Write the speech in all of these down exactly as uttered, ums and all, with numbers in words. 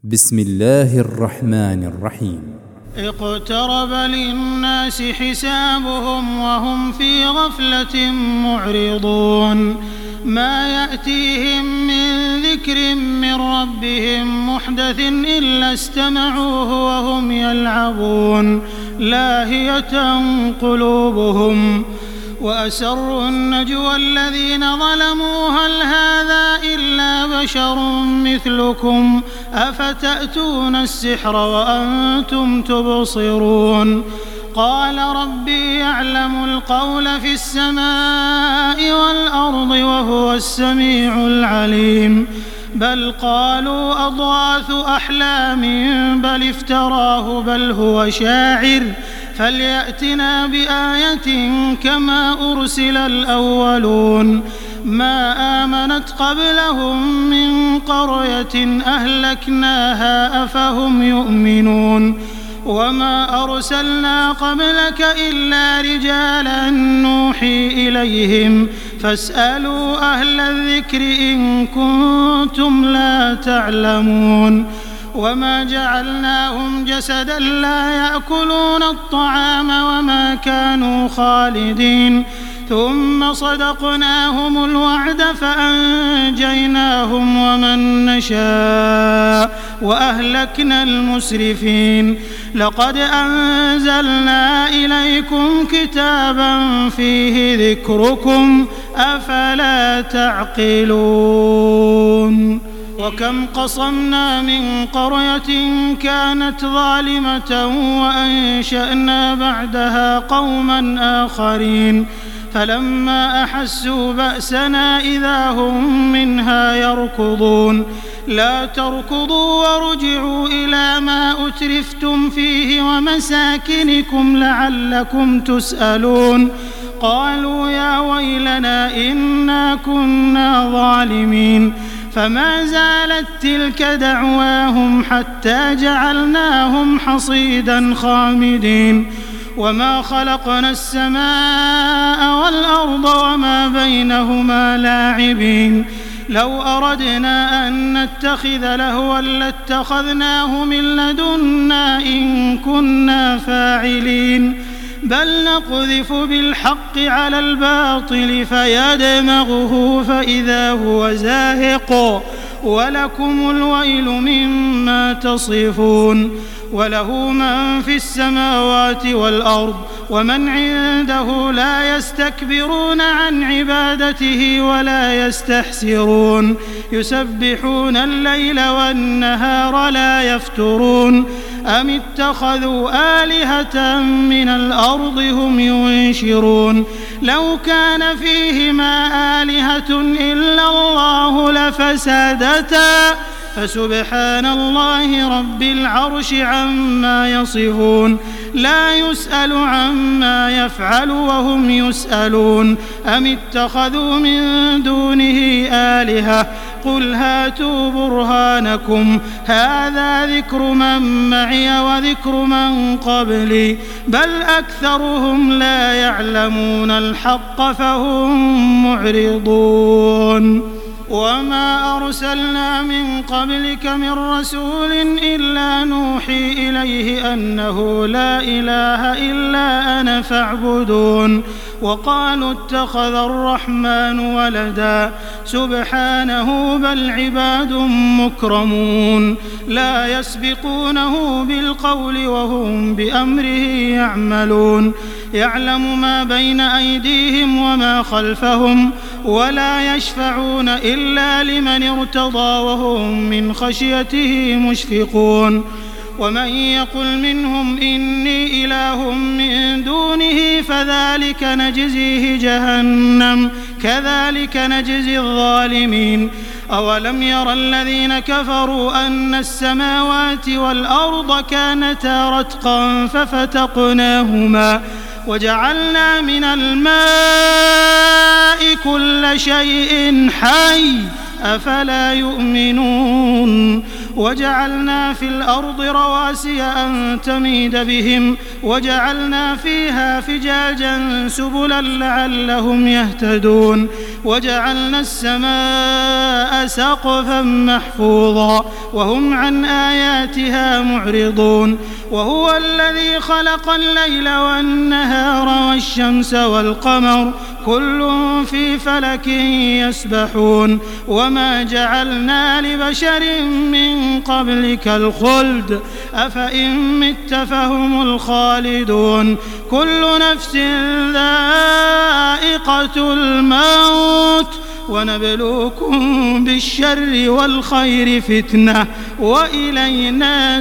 بسم الله الرحمن الرحيم. اقترب للناس حسابهم وهم في غفلة معرضون ما يأتيهم من ذكر من ربهم محدث إلا استمعوه وهم يلعبون لاهية قلوبهم وأسروا النجوى الذين ظلموا هل هذا إلا بشر مثلكم أفتأتون السحر وأنتم تبصرون قال ربي يعلم القول في السماء والأرض وهو السميع العليم بل قالوا أضغاث أحلام بل افتراه بل هو شاعر فليأتنا بآية كما أرسل الأولون ما آمنت قبلهم من قرية أهلكناها أفهم يؤمنون وما أرسلنا قبلك إلا رجالا نوحي إليهم فاسألوا أهل الذكر إن كنتم لا تعلمون وما جعلناهم جسدا لا يأكلون الطعام وما كانوا خالدين ثم صدقناهم الوعد فأنجيناهم ومن نشاء وأهلكنا المسرفين لقد أنزلنا إليكم كتابا فيه ذكركم أفلا تعقلون وكم قصمنا من قرية كانت ظالمة وأنشأنا بعدها قوما آخرين فلما أحسوا بأسنا إذا هم منها يركضون لا تركضوا وارجعوا إلى ما أترفتم فيه ومساكنكم لعلكم تسألون قالوا يا ويلنا إنا كنا ظالمين فما زالت تلك دعواهم حتى جعلناهم حصيدا خامدين وما خلقنا السماء والأرض وما بينهما لاعبين لو أردنا أن نتخذ لهوا لاتخذناه من لدنا إن كنا فاعلين بل نقذف بالحق على الباطل فيدمغه فإذا هو زاهق ولكم الويل مما تصفون وله من في السماوات والأرض ومن عنده لا يستكبرون عن عبادته ولا يستحسرون يسبحون الليل والنهار لا يفترون أم اتخذوا آلهة من الأرض هم ينشرون لو كان فيهما آلهة إلا الله لفسدتا فسبحان الله رب العرش عما يصفون لا يسأل عما يفعل وهم يسألون أم اتخذوا من دونه آلهة قل هاتوا برهانكم هذا ذكر من معي وذكر من قبلي بل أكثرهم لا يعلمون الحق فهم معرضون وما أرسلنا من قبلك من رسول إلا نوحي إليه أنه لا إله إلا أنا فاعبدون وقالوا اتخذ الرحمن ولدا سبحانه بل عباد مكرمون لا يسبقونه بالقول وهم بأمره يعملون يعلم ما بين أيديهم وما خلفهم ولا يشفعون إلا لمن ارتضى وهم من خشيته مشفقون ومن يقل منهم إني إله من دونه فذلك نجزيه جهنم كذلك نجزي الظالمين أولم ير الذين كفروا أن السماوات والأرض كانتا رتقا ففتقناهما وجعلنا من الماء كل شيء حي أفلا يؤمنون وجعلنا في الأرض رواسي أن تميد بهم وجعلنا فيها فجاجا سبلا لعلهم يهتدون وجعلنا السماء سقفا محفوظا وهم عن آياتها معرضون وهو الذي خلق الليل والنهار والشمس والقمر كل في فلك يسبحون وما جعلنا لبشر من قبلك الخلد أفإن مت فهم الخالدون كل نفس ذائقة الموت ونبلوكم بالشر والخير فتنة وإلينا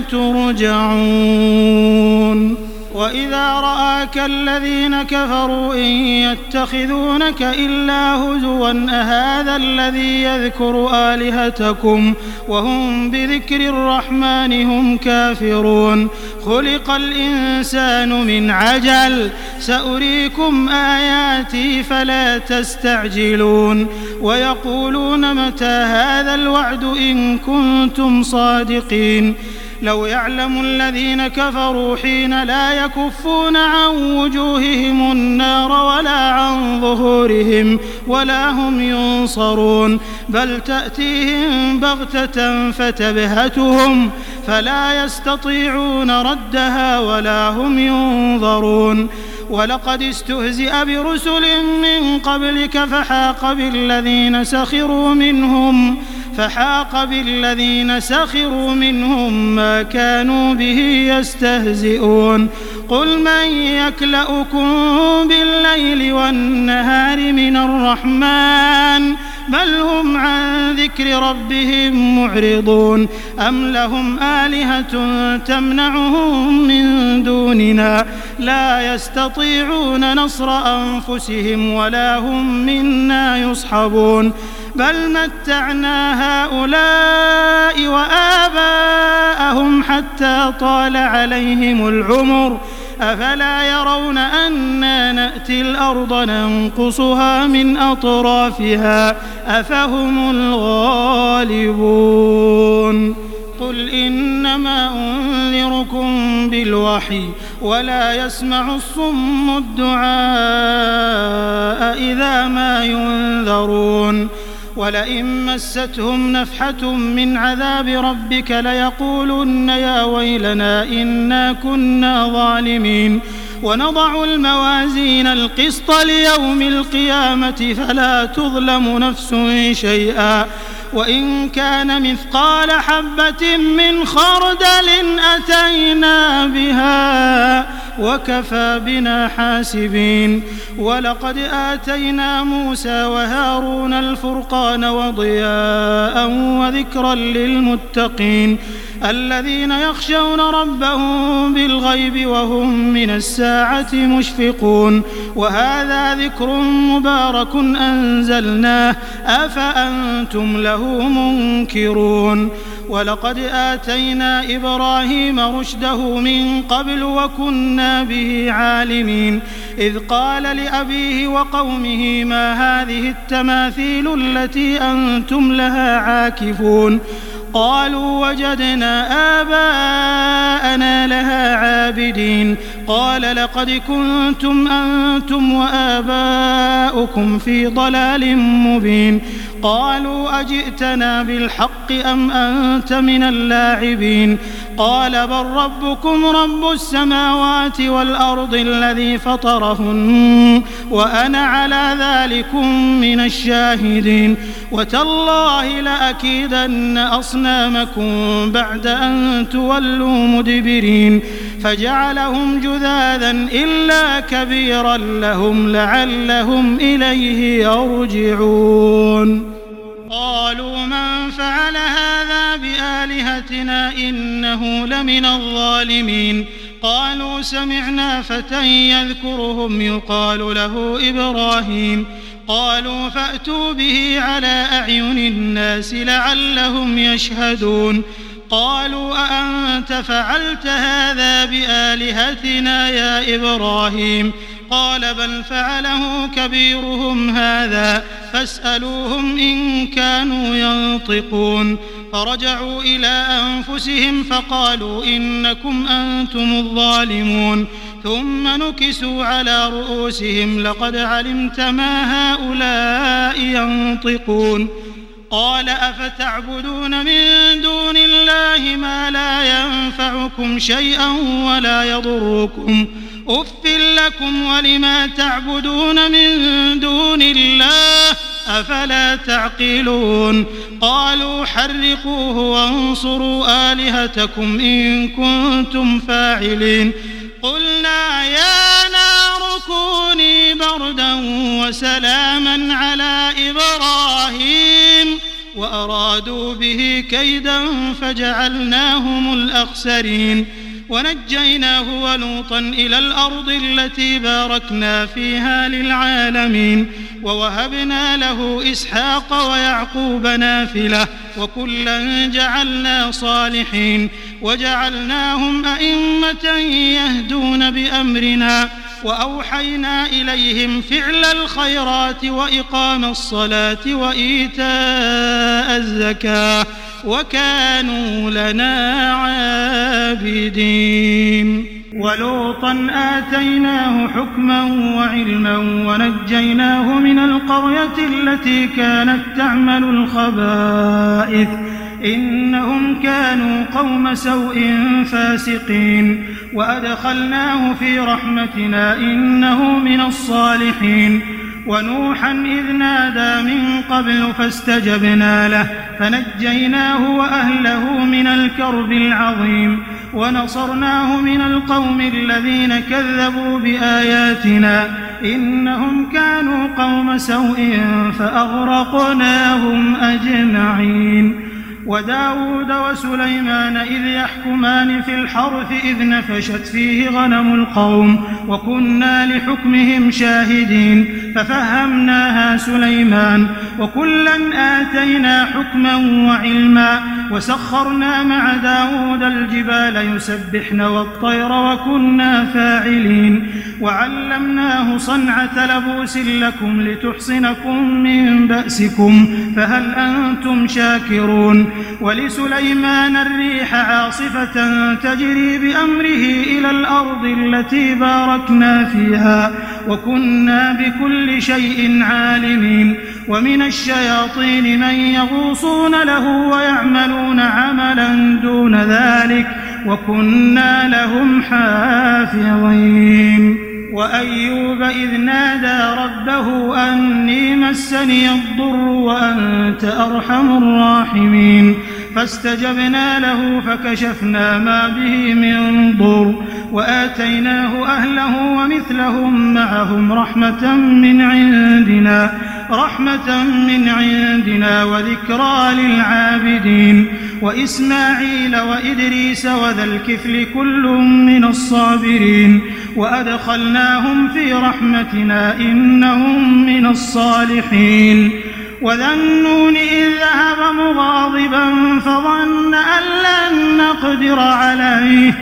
ترجعون وإذا رآك الذين كفروا إن يتخذونك إلا هزوا أهذا الذي يذكر آلهتكم وهم بذكر الرحمن هم كافرون خلق الإنسان من عجل سأريكم آياتي فلا تستعجلون ويقولون متى هذا الوعد إن كنتم صادقين لو يعلم الذين كفروا حين لا يكفون عن وجوههم النار ولا عن ظهورهم ولا هم ينصرون بل تأتيهم بغتة فتبهتهم فلا يستطيعون ردها ولا هم ينظرون ولقد استهزئ برسل من قبلك فحاق بالذين سخروا منهم فحاق بالذين سخروا منهم ما كانوا به يستهزئون قل من يكلؤكم بالليل والنهار من الرحمن بل هم عن ذكر ربهم معرضون أم لهم آلهة تمنعهم من دوننا لا يستطيعون نصر أنفسهم ولا هم منا يصحبون بل متعنا هؤلاء وآباءهم حتى طال عليهم العمر أفلا يرون أنا نأتي الأرض ننقصها من أطرافها أفهم الغالبون قل إنما أنذركم بالوحي ولا يسمع الصم الدعاء إذا ما ينذرون ولئن مستهم نفحة من عذاب ربك ليقولن يا ويلنا إنا كنا ظالمين ونضع الموازين القسط ليوم القيامة فلا تظلم نفس شيئا وإن كان مثقال حبة من خردل أتينا بها وكفى بنا حاسبين ولقد آتينا موسى وهارون الفرقان وضياء وذكرا للمتقين الذين يخشون ربهم بالغيب وهم من الساعة مشفقون وهذا ذكر مبارك أنزلناه أفأنتم له منكرون ولقد آتينا إبراهيم رشده من قبل وكنا به عالمين إذ قال لأبيه وقومه ما هذه التماثيل التي أنتم لها عاكفون قالوا وجدنا آباءنا لها عابدين قال لقد كنتم أنتم وآباؤكم في ضلال مبين قالوا أجئتنا بالحق أم أنت من اللاعبين قال بل ربكم رب السماوات والأرض الذي فطرهن وأنا على ذلكم من الشاهدين وتالله لأكيدن أصنامكم بعد أن تولوا مدبرين فجعلهم جذاذا إلا كبيرا لهم لعلهم إليه يرجعون قالوا من فعل هذا بآلهتنا إنه لمن الظالمين قالوا سمعنا فتى يذكرهم يقال له إبراهيم قالوا فأتوا به على أعين الناس لعلهم يشهدون قالوا أأنت فعلت هذا بآلهتنا يا إبراهيم قال بل فعله كبيرهم هذا فاسألوهم إن كانوا ينطقون فرجعوا إلى أنفسهم فقالوا إنكم أنتم الظالمون ثم نكسوا على رؤوسهم لقد علمت ما هؤلاء ينطقون قال أفتعبدون من دون الله ما لا ينفعكم شيئا ولا يضركم أف لكم ولما تعبدون من دون الله أفلا تعقلون قالوا حرقوه وانصروا آلهتكم إن كنتم فاعلين قلنا يا نار كوني بردا وسلاما على إبراهيم وأرادوا به كيدا فجعلناهم الأخسرين ونجيناه ولوطا إلى الأرض التي باركنا فيها للعالمين ووهبنا له إسحاق ويعقوب نافلة وكلا جعلنا صالحين وجعلناهم أئمة يهدون بأمرنا وأوحينا إليهم فعل الخيرات وإقام الصلاة وإيتاء الزكاة وكانوا لنا عابدين ولوطا آتيناه حكما وعلما ونجيناه من القرية التي كانت تعمل الخبائث إنهم كانوا قوم سوء فاسقين وأدخلناه في رحمتنا إنه من الصالحين ونوحا إذ نادى من قبل فاستجبنا له فنجيناه وأهله من الكرب العظيم ونصرناه من القوم الذين كذبوا بآياتنا إنهم كانوا قوم سوء فأغرقناهم أجمعين وداود وسليمان إذ يحكمان في الحرث إذ نفشت فيه غنم القوم وكنا لحكمهم شاهدين ففهمناها سليمان وكلا آتينا حكما وعلما وسخرنا مع داود الجبال يسبحن والطير وكنا فاعلين وعلمناه صنعة لبوس لكم لتحصنكم من بأسكم فهل أنتم شاكرون ولسليمان الريح عاصفة تجري بأمره إلى الأرض التي باركنا فيها وكنا بكل شيء عالمين ومن الشياطين من يغوصون له ويعملون عملا دون ذلك وكنا لهم حافظين وأيوب إذ نادى ربه أني مسني الضر وأنت أرحم الراحمين فاستجبنا له فكشفنا ما به من ضر وآتيناه أهله ومثلهم معهم رحمة من عندنا رحمة من عندنا وذكرى للعابدين وإسماعيل وإدريس وذا الكفل كل من الصابرين وأدخلناهم في رحمتنا إنهم من الصالحين وذا النون إذ ذهب مغاضبا فظن أن لن نقدر عليه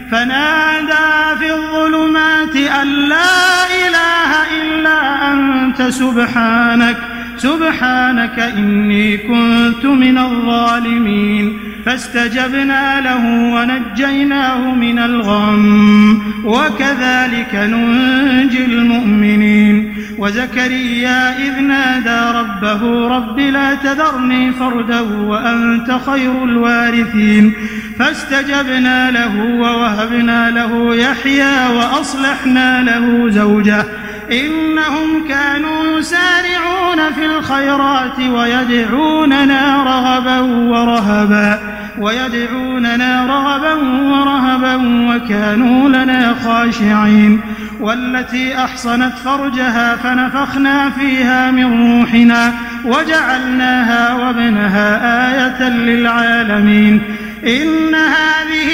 فنادى في الظلمات أن لا إله إلا أنت سبحانك سبحانك إني كنت من الظالمين فاستجبنا له ونجيناه من الغم وكذلك ننجي المؤمنين وزكريا إذ نادى ربه رب لا تذرني فردا وأنت خير الوارثين فاستجبنا له ووهبنا له يحيى وأصلحنا له زوجه إنهم كانوا يسارعون في الخيرات ويدعوننا رغبا ورهبا ويدعوننا رغبا ورهبا وكانوا لنا خاشعين والتي أحصنت فرجها فنفخنا فيها من روحنا وجعلناها وابنها آية للعالمين إن هذه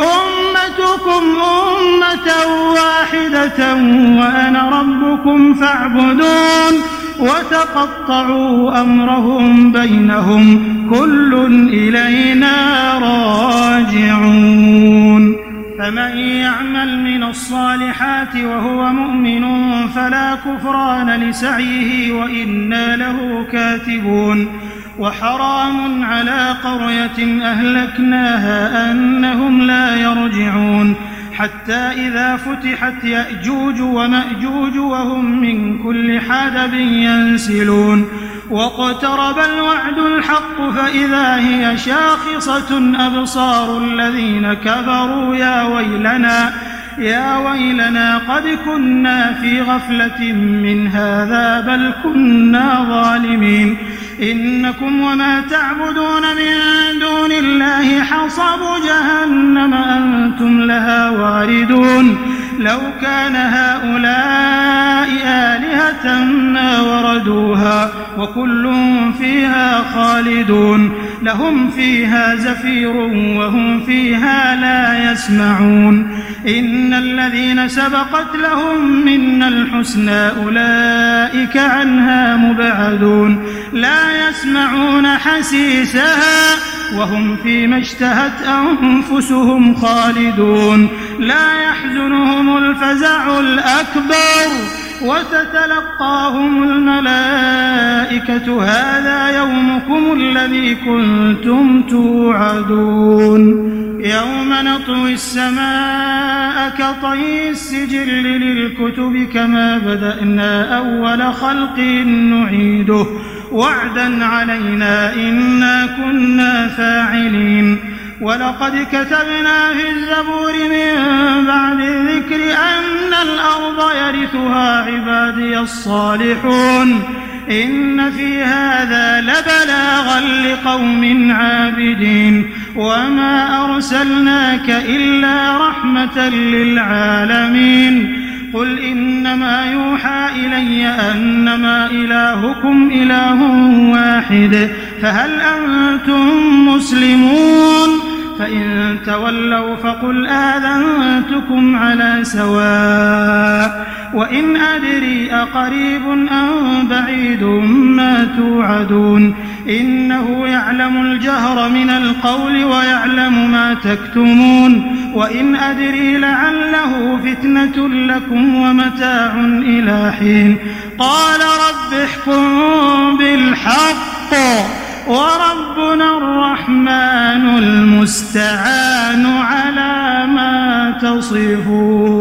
أمتكم أمة واحدة وأنا ربكم فاعبدون وتقطعوا أمرهم بينهم كل إلينا راجعون فمن يعمل من الصالحات وهو مؤمن فلا كفران لسعيه وإنا له كاتبون وحرام على قرية أهلكناها أنهم لا يرجعون حتى إذا فتحت يأجوج ومأجوج وهم من كل حدب ينسلون واقترب الوعد الحق فإذا هي شاخصة أبصار الذين كفروا يا ويلنا يا ويلنا قد كنا في غفلة من هذا بل كنا ظالمين إنكم وما تعبدون من دون الله حصب جهنم أنتم لها واردون لو كان هؤلاء آلهة ما وردوها وكل فيها خالدون لهم فيها زفير وهم فيها لا يسمعون إن الذين سبقت لهم منا الحسنى أولئك عنها مبعدون لا يسمعون حسيسها وهم فيما اشتهت أنفسهم خالدون لا يحزنهم الفزع الأكبر وتتلقاهم الملائكة هذا يومكم الذي كنتم توعدون يوم نطوي السماء كطي السجل للكتب كما بدأنا أول خلق نعيده وعدا علينا إنا كنا فاعلين ولقد كتبنا في الزبور من بعد الذكر أن الأرض يرثها عبادي الصالحون إن في هذا لبلاغا لقوم عابدين وما أرسلناك إلا رحمة للعالمين قل إنما يوحى إلي أنما إلهكم إله واحد فهل أنتم مسلمون فإن تولوا فقل آذنتكم على سواء وإن أدري أقريب أم بعيد ما توعدون إنه يعلم الجهر من القول ويعلم ما تكتمون وإن أدري لعله فتنة لكم ومتاع إلى حين قال رب احكم بالحق وربنا الرحمن المستعان على ما تصفون.